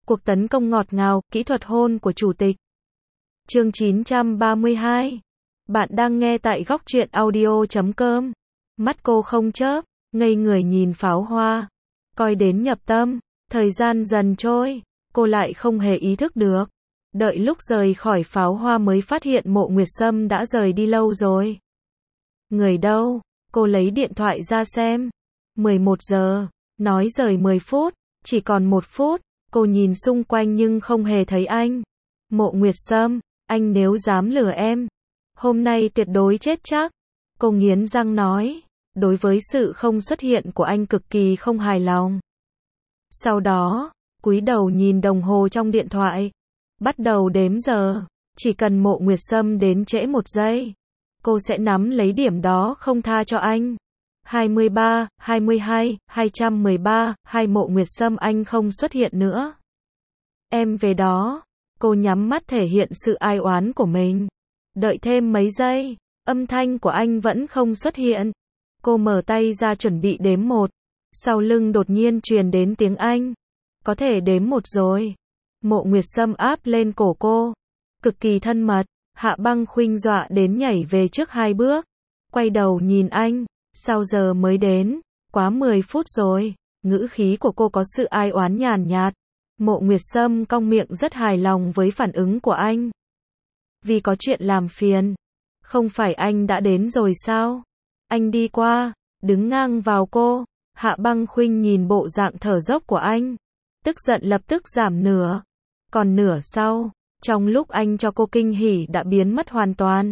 Cuộc tấn công ngọt ngào, kỹ thuật hôn của chủ tịch. Chương 932. Bạn đang nghe tại góc truyện audio.com. Mắt cô không chớp, ngây người nhìn pháo hoa. Coi đến nhập tâm, thời gian dần trôi, cô lại không hề ý thức được. Đợi lúc rời khỏi pháo hoa mới phát hiện Mộ Nguyệt Sâm đã rời đi lâu rồi. Người đâu? Cô lấy điện thoại ra xem. 11 giờ, nói rời 10 phút, chỉ còn 1 phút. Cô nhìn xung quanh nhưng không hề thấy anh. Mộ Nguyệt Sâm, anh nếu dám lừa em, hôm nay tuyệt đối chết chắc. Cô nghiến răng nói, đối với sự không xuất hiện của anh cực kỳ không hài lòng. Sau đó, cúi đầu nhìn đồng hồ trong điện thoại, bắt đầu đếm giờ. Chỉ cần Mộ Nguyệt Sâm đến trễ 1 giây, cô sẽ nắm lấy điểm đó không tha cho anh. 23, 22, 213, Mộ Nguyệt Sâm anh không xuất hiện nữa. Em về đó. Cô nhắm mắt thể hiện sự ai oán của mình. Đợi thêm mấy giây, âm thanh của anh vẫn không xuất hiện. Cô mở tay ra chuẩn bị đếm 1. Sau lưng đột nhiên truyền đến tiếng Anh. Có thể đếm 1 rồi. Mộ Nguyệt Sâm áp lên cổ cô. Cực kỳ thân mật. Hạ Băng Khuynh dọa đến nhảy về trước 2 bước. Quay đầu nhìn anh. Sao giờ mới đến? Quá 10 phút rồi. Ngữ khí của cô có sự ai oán nhàn nhạt. Mộ Nguyệt Sâm cong miệng rất hài lòng với phản ứng của anh. Vì có chuyện làm phiền. Không phải anh đã đến rồi sao? Anh đi qua, đứng ngang vào cô. Hạ Băng Khuynh nhìn bộ dạng thở dốc của anh. Tức giận lập tức giảm nửa. Còn nửa sau, trong lúc anh cho cô kinh hỉ đã biến mất hoàn toàn.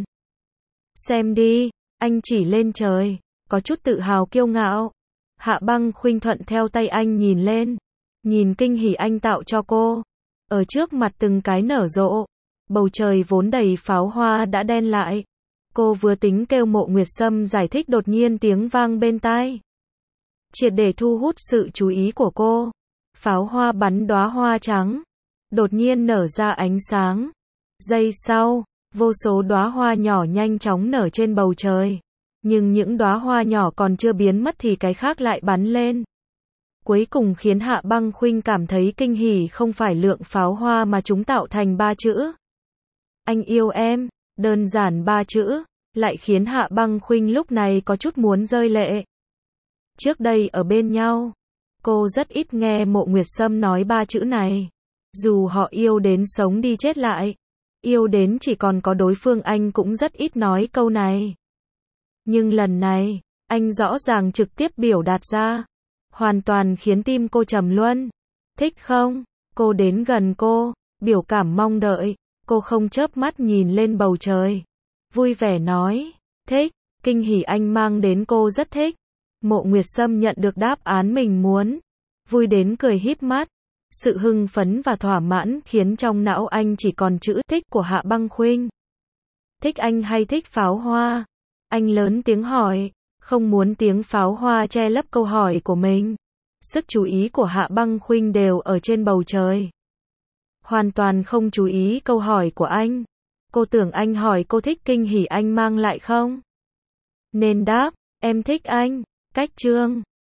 Xem đi, anh chỉ lên trời, có chút tự hào kiêu ngạo. Hạ Băng Khuynh thuận theo tay anh nhìn lên. Nhìn kinh hỉ anh tạo cho cô. Ở trước mặt từng cái nở rộ. Bầu trời vốn đầy pháo hoa đã đen lại. Cô vừa tính kêu Mộ Nguyệt Sâm giải thích đột nhiên tiếng vang bên tai. Triệt để thu hút sự chú ý của cô. Pháo hoa bắn đóa hoa trắng. Đột nhiên nở ra ánh sáng. Giây sau, vô số đóa hoa nhỏ nhanh chóng nở trên bầu trời. Nhưng những đóa hoa nhỏ còn chưa biến mất thì cái khác lại bắn lên. Cuối cùng khiến Hạ Băng Khuynh cảm thấy kinh hỉ không phải lượng pháo hoa mà chúng tạo thành 3 chữ. Anh yêu em, đơn giản 3 chữ, lại khiến Hạ Băng Khuynh lúc này có chút muốn rơi lệ. Trước đây ở bên nhau, cô rất ít nghe Mộ Nguyệt Sâm nói 3 chữ này. Dù họ yêu đến sống đi chết lại, yêu đến chỉ còn có đối phương anh cũng rất ít nói câu này. Nhưng lần này, anh rõ ràng trực tiếp biểu đạt ra. Hoàn toàn khiến tim cô trầm luân. Thích không? Cô đến gần cô, biểu cảm mong đợi. Cô không chớp mắt nhìn lên bầu trời. Vui vẻ nói, thích. Kinh hỉ anh mang đến cô rất thích. Mộ Nguyệt Sâm nhận được đáp án mình muốn. Vui đến cười híp mắt. Sự hưng phấn và thỏa mãn khiến trong não anh chỉ còn chữ thích của Hạ Băng Khuynh. Thích anh hay thích pháo hoa? Anh lớn tiếng hỏi. Không muốn tiếng pháo hoa che lấp câu hỏi của mình. Sức chú ý của Hạ Băng Khuynh đều ở trên bầu trời. Hoàn toàn không chú ý câu hỏi của anh. Cô tưởng anh hỏi cô thích kinh hỉ anh mang lại không? Nên đáp, em thích anh. Cách chương